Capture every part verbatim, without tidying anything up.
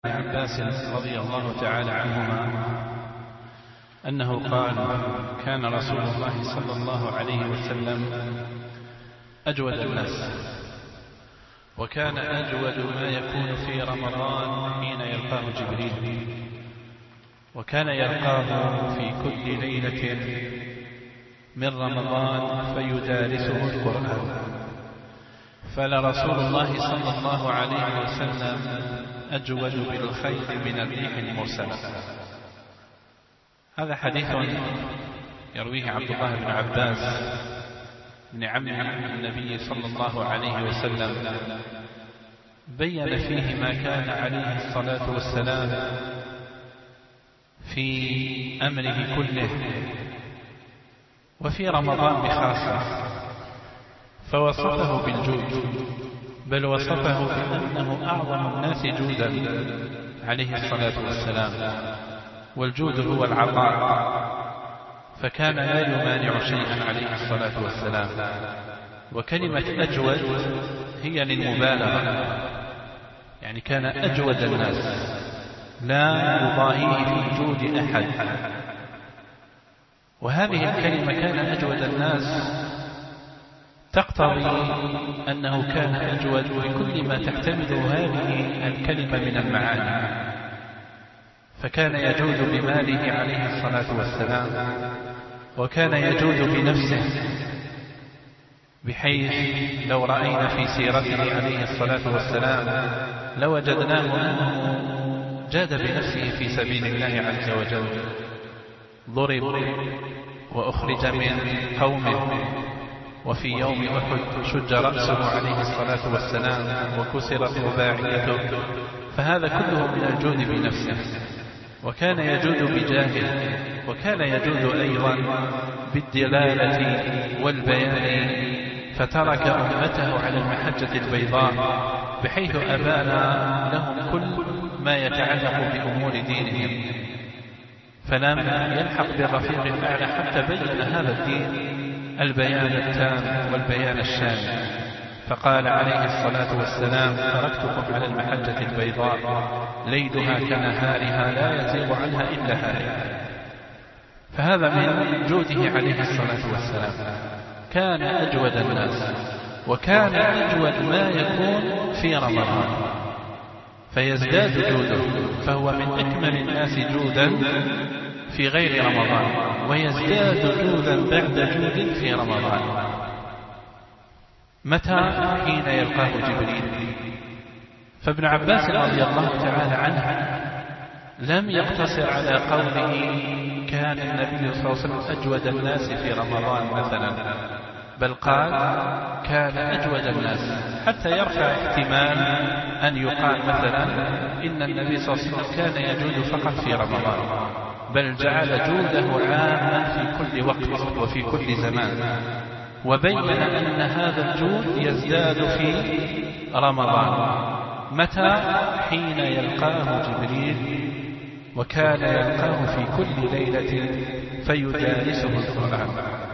عباس رضي الله تعالى عنهما أنه قال: كان رسول الله صلى الله عليه وسلم أجود الناس، وكان أجود ما يكون في رمضان حين يلقاه جبريل، وكان يلقاه في كل ليلة من رمضان فيدارسه القرآن. فلرسول الله صلى الله عليه وسلم أجود بالخير من الريح المرسلة. هذا حديث يرويه عبد الله بن عباس بن عم النبي صلى الله عليه وسلم، بين فيه ما كان عليه الصلاة والسلام في أمره كله وفي رمضان بخاصة، فوصفه بالجود، بل وصفه بأنه أعظم الناس جودا عليه الصلاة والسلام، والجود هو العطاء، فكان لا يمانع شيئا عليه الصلاة والسلام. وكلمة أجود هي للمبالغة، يعني كان أجود الناس لا يضاهيه في جود أحد. وهذه الكلمة كان أجود الناس تقتضي أنه كان أجود بكل ما تحتمله هذه الكلمة من المعاني، فكان يجود بماله عليه الصلاة والسلام، وكان يجود بنفسه، بحيث لو رأينا في سيرته عليه الصلاة والسلام لوجدناه أنه جاد بنفسه في سبيل الله عز وجل. ضرب وأخرج من قومه، وفي يوم أحد شج رأسه عليه الصلاة والسلام وكسرت رباعيته، فهذا كله من الجود بنفسه. وكان يجود بجاهه، وكان يجود أيضا بالدلالة والبيان، فترك أمته على المحجة البيضاء، بحيث أبان لهم كل ما يتعلق بأمور دينهم، فلم يلحق بالرفيق الأعلى حتى بين هذا الدين البيان التام والبيان الشامل. فقال عليه الصلاة والسلام: تركتكم على المحجة البيضاء ليلها كنهارها لا يزيغ عنها إلا هالك. فهذا من جوده عليه الصلاة والسلام، كان أجود الناس، وكان أجود ما يكون في رمضان فيزداد جوده، فهو من أكمل الناس جودا في غير رمضان، ويزداد جودا بعد جود في رمضان. متى؟ حين يلقاه جبريل. فابن عباس رضي الله تعالى عنه لم يقتصر على قوله كان النبي صلى الله عليه وسلم أجود الناس في رمضان مثلا، بل قال كان أجود الناس، حتى يرفع احتمال أن يقال مثلا إن النبي صلى الله عليه وسلم كان يجود فقط في رمضان، بل جعل جوده عاما في كل وقت وفي كل زمان، وبين أن هذا الجود يزداد في رمضان. متى؟ حين يلقاه جبريل، وكان يلقاه في كل ليلة فيدارسه القرآن.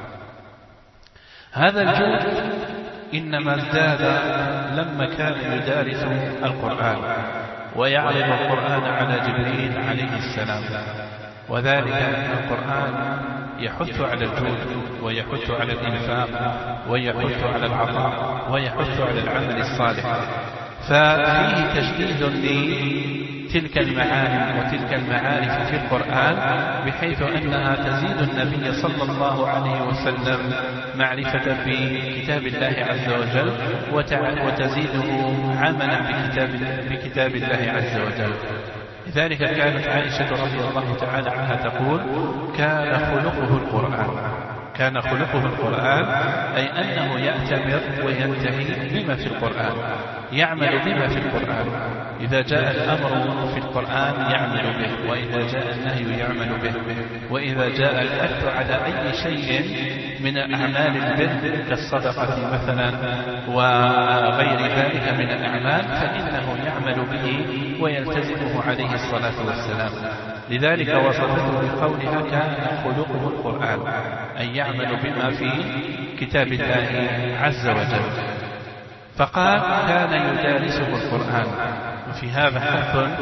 هذا الجود إنما ازداد لما كان يدارس القرآن ويعرض القرآن على جبريل عليه السلام، وذلك أن القرآن يحث على الجود، ويحث على الإنفاق، ويحث على العطاء، ويحث على العمل الصالح، ففيه تشديد لتلك المعاني وتلك المعارف في القرآن، بحيث أنها تزيد النبي صلى الله عليه وسلم معرفة بكتاب الله عز وجل، وتزيده عملا بكتاب, بكتاب الله عز وجل. لذلك كانت عائشة رضي الله تعالى عنها تقول: كان خلقه القرآن. كان خلقه القرآن، أي أنه يأتمر وينتهي بما في القرآن، يعمل بما في القرآن. إذا جاء الأمر في القرآن يعمل به، وإذا جاء النهي يعمل به، وإذا جاء الحث على أي شيء من أعمال البر كالصدقة مثلا وغير ذلك من الأعمال فإنه يعمل به ويلتزمه عليه الصلاة والسلام. لذلك وصفته بقولها كان خلقه القرآن، أن يعمل بما في كتاب الله عز وجل. فقال كان يدارسه القرآن، وفي هذا حث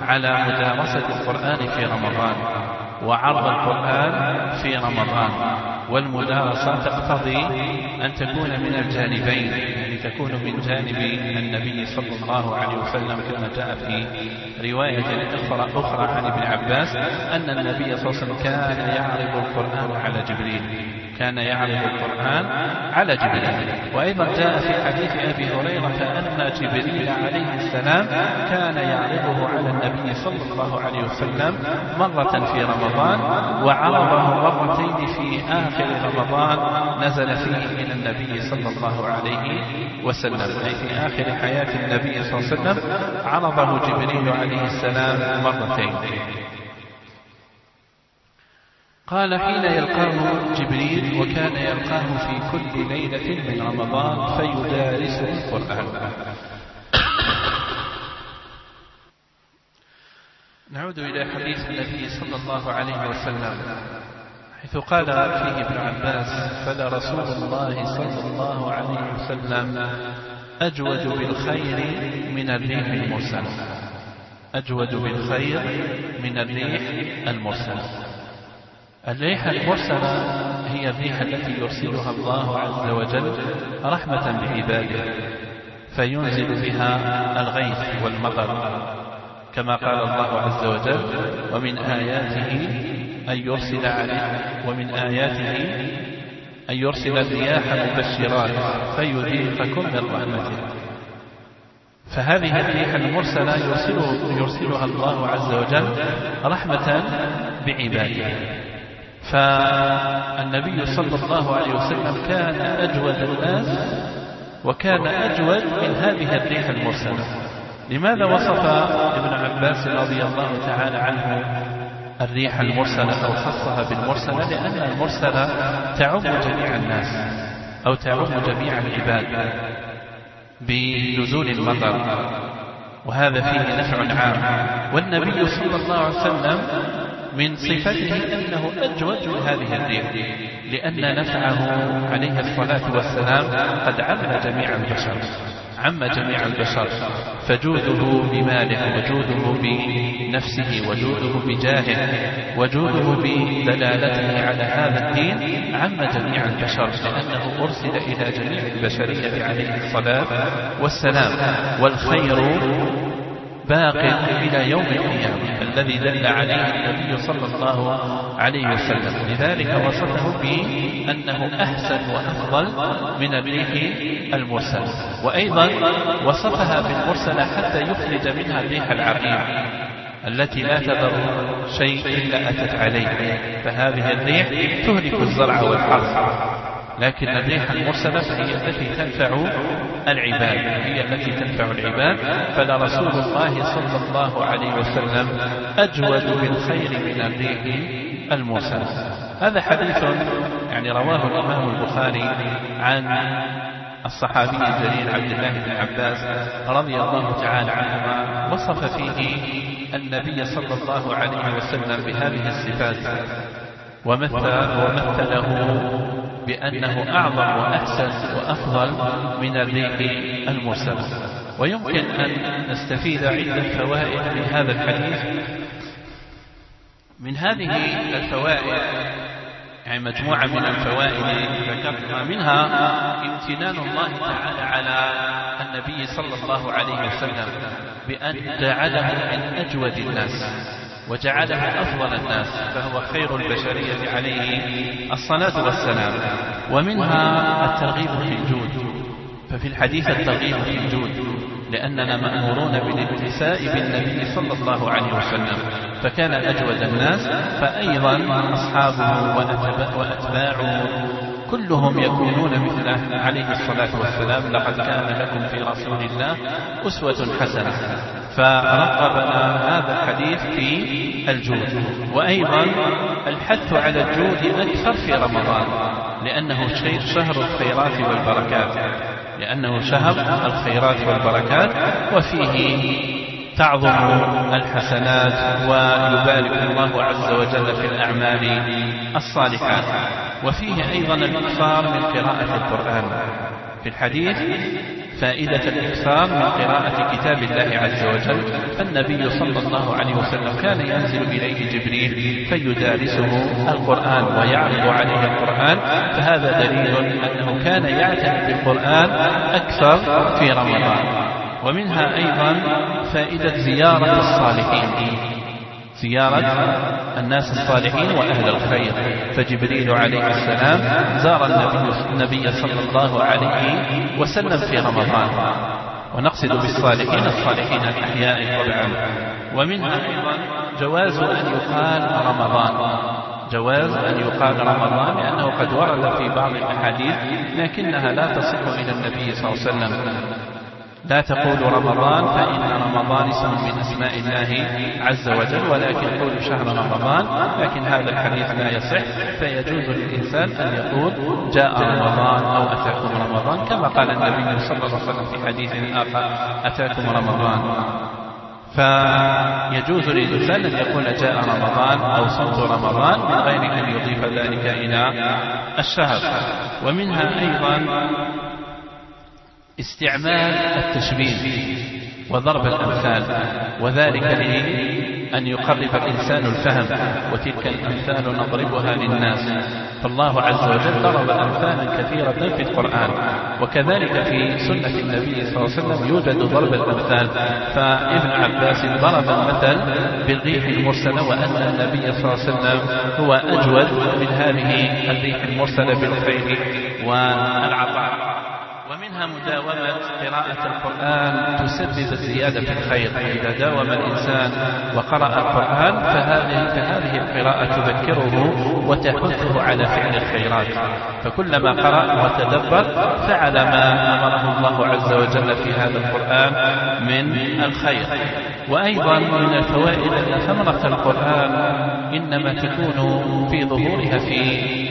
على مدارسة القرآن في رمضان وعرض القرآن في رمضان. والمدارسة تقتضي أن تكون من الجانبين، يعني تكون من جانب النبي صلى الله عليه وسلم كما جاء في رواية أخرى, أخرى عن ابن عباس أن النبي صلى الله عليه وسلم كان يعرض القرآن على جبريل كان يعرض القرآن على جبريل. وأيضا جاء في حديث أبي هريرة أن جبريل عليه السلام كان يعرضه على النبي صلى الله عليه وسلم مرة في رمضان، وعرضه مرتين في آخر رمضان نزل فيه من النبي صلى الله عليه وسلم، أي في آخر حياة النبي صلى الله عليه وسلم عرضه جبريل عليه السلام مرتين. قال حين يلقاه جبريل وكان يلقاه في كل ليلة من رمضان فيدارسه القرآن. نعود إلى حديث النبي صلى الله عليه وسلم حيث قال فيه ابن عباس: فلرسول الله صلى الله عليه وسلم أجود بالخير من الريح المرسلة أجود بالخير من الريح المرسلة. الريح المرسلة هي الريح التي يرسلها الله عز وجل رحمة بعباده فينزل بها الغيث والمطر، كما قال الله عز وجل: ومن آياته أن يرسل عليه ومن آياته أن يرسل الرياح مبشرات فيذيقكم من رحمته. فهذه الريح المرسلة يرسلها الله عز وجل رحمة بعباده. فالنبي صلى الله عليه وسلم كان أجود الناس وكان أجود من هذه الريح المرسلة. لماذا وصف ابن عباس رضي الله تعالى عنه الريح المرسلة أو خصها بالمرسلة؟ لأن المرسلة تعم جميع الناس أو تعم جميع العباد بنزول المطر، وهذا فيه نفع عام. والنبي صلى الله عليه وسلم من صفته أنه أجود من هذه الريح، لأن نفعه عليه الصلاة والسلام قد عم جميع البشر عم جميع البشر فجوده بماله وجوده بنفسه وجوده بجاهه وجوده بدلالته على هذا الدين عم جميع البشر، لأنه أرسل إلى جميع البشرية عليه الصلاة والسلام. والخير باق إلى يوم القيامة الذي دل عليه النبي صلى الله عليه وسلم. لذلك وصفه بأنه أحسن وأفضل من الريح المرسلة. وأيضا وصفها بالمرسلة حتى يخرج منها الريح العقيم التي لا تذر شيء إلا أتت عليه، فهذه الريح تهلك الزرع والحرث. لكن الريح المرسلة هي التي تنفع العباد هي التي تنفع العباد فلرسول الله صلى الله عليه وسلم أجود بالخير من الريح المرسلة. هذا حديث يعني رواه الإمام البخاري عن الصحابي الجليل عبد الله بن عباس رضي الله تعالى عنهما، وصف فيه النبي صلى الله عليه وسلم بهذه الصفات ومثله بأنه أعظم وأحسن وأفضل من الريح المرسلة. ويمكن أن نستفيد عدة فوائد من هذا الحديث. من هذه الفوائد يعني مجموعة من الفوائد ذكرتها، منها امتنان الله تعالى على النبي صلى الله عليه وسلم بأن جعله من أجود الناس وجعله أفضل الناس، فهو خير البشرية عليه الصلاة والسلام. ومنها الترغيب في الجود، ففي الحديث الترغيب في الجود لأننا مأمورون بالاتساء بالنبي صلى الله عليه وسلم، فكان أجود الناس، فأيضا أصحابه وأتباعه كلهم يكونون مثله عليه الصلاة والسلام. لقد كان لكم في رسول الله أسوة حسنة. فرقبنا هذا الحديث في الجود. وأيضا الحث على الجود أكثر في رمضان لأنه شهر الخيرات والبركات لأنه شهر الخيرات والبركات وفيه تعظم الحسنات ويبارك الله عز وجل في الأعمال الصالحات. وفيه أيضا الإكثار من قراءة القرآن. في الحديث فائدة الإكثار من قراءة كتاب الله عز وجل. فالنبي صلى الله عليه وسلم كان ينزل إليه جبريل فيدارسه القرآن ويعرض عليه القرآن، فهذا دليل أنه كان يعتني بالقرآن أكثر في رمضان. ومنها أيضا فائدة زيارة الصالحين، زيارة الناس الصالحين وأهل الخير. فجبريل عليه السلام زار النبي صلى الله عليه وسلم في رمضان، ونقصد بالصالحين الصالحين الأحياء طبعا. ومنها أيضا جواز أن يقال رمضان، جواز أن يقال رمضان، لأنه قد ورد في بعض الأحاديث لكنها لا تصح إلى النبي صلى الله عليه وسلم. لا تقول رمضان فإن رمضان اسم من أسماء الله عز وجل، ولكن قول شهر رمضان، لكن هذا الحديث لا يصح. فيجوز للإنسان أن يقول جاء رمضان أو أتاكم رمضان، كما قال النبي صلى الله عليه وسلم في حديث آخر أتاكم رمضان. فيجوز للإنسان أن يقول جاء رمضان أو صمت رمضان من غير أن يضيف ذلك إلى الشهر. ومنها أيضا استعمال التشبيه وضرب الأمثال، وذلك لأن يقرب الإنسان الفهم، وتلك الأمثال نضربها للناس. فالله عز وجل ضرب أمثالا كثيرة في القرآن، وكذلك في سنة النبي صلى الله عليه وسلم يوجد ضرب الأمثال. فابن عباس ضرب المثل بالريح المرسلة، وأن النبي صلى الله عليه وسلم هو أجود من هذه الريح المرسلة بالخير والعطاء. ومنها مداومة قراءة القرآن تسبب الزيادة في الخير. إذا داوم الإنسان وقرأ القرآن فهذه, فهذه القراءة تذكره وتحثه على فعل الخيرات، فكلما قرأ وتدبر فعل ما أمره الله عز وجل في هذا القرآن من الخير. وأيضا من الفوائد أن ثمرة القرآن إنما تكون في ظهورها في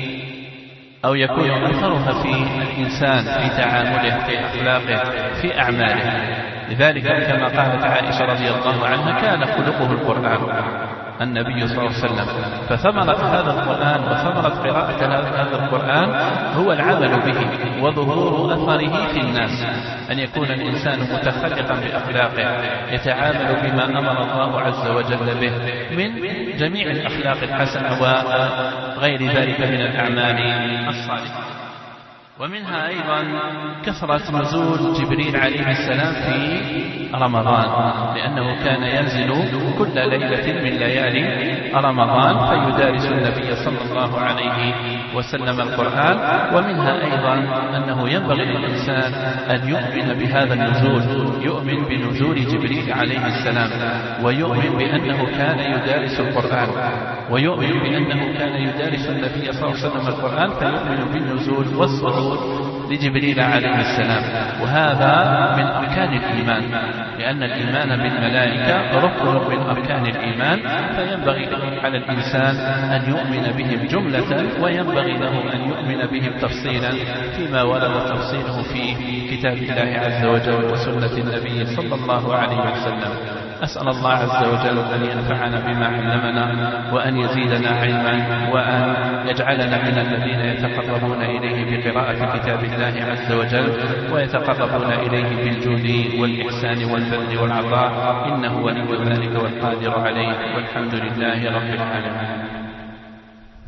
أو يكون أثرها في الإنسان في تعامله، في أخلاقه، في أعماله. لذلك كما قالت عائشة رضي الله عنها كان خلقه القرآن النبي صلى الله عليه وسلم. فثمرة هذا القرآن وثمرة قراءة هذا القرآن هو العمل به وظهور أثره في الناس، أن يكون الإنسان متخلقا بأخلاقه، يتعامل بما أمر الله عز وجل به من جميع الأخلاق الحسنة وغير ذلك من الأعمال الصالحة. ومنها أيضا كثرة نزول جبريل عليه السلام في رمضان، لأنه كان ينزل كل ليلة من ليالي رمضان فيدارس النبي صلى الله عليه وسلم القرآن. ومنها أيضا أنه ينبغي للإنسان أن يؤمن بهذا النزول، يؤمن بنزول جبريل عليه السلام، ويؤمن بأنه كان يدارس القرآن، ويؤمن بأنه كان يدارس النبي صلى الله عليه وسلم القرآن، فيؤمن بالنزول والصعود لجبريل عليه السلام. وهذا من أركان الإيمان، لأن الإيمان بالملائكة ركن من أركان الإيمان، فينبغي على الإنسان أن يؤمن بهم جملة، وينبغي له أن يؤمن بهم تفصيلا فيما ورد تفصيله في كتاب الله عز وجل وسنة النبي صلى الله عليه وسلم. أسأل الله عز وجل أن ينفعنا بما علمنا، وأن يزيدنا علما، وأن يجعلنا من الذين يتقربون إليه بقراءة كتاب الله عز وجل، ويتقربون إليه بالجود والإحسان والبذل والعطاء، إنه ولي ذلك والقادر عليه، والحمد لله رب العالمين.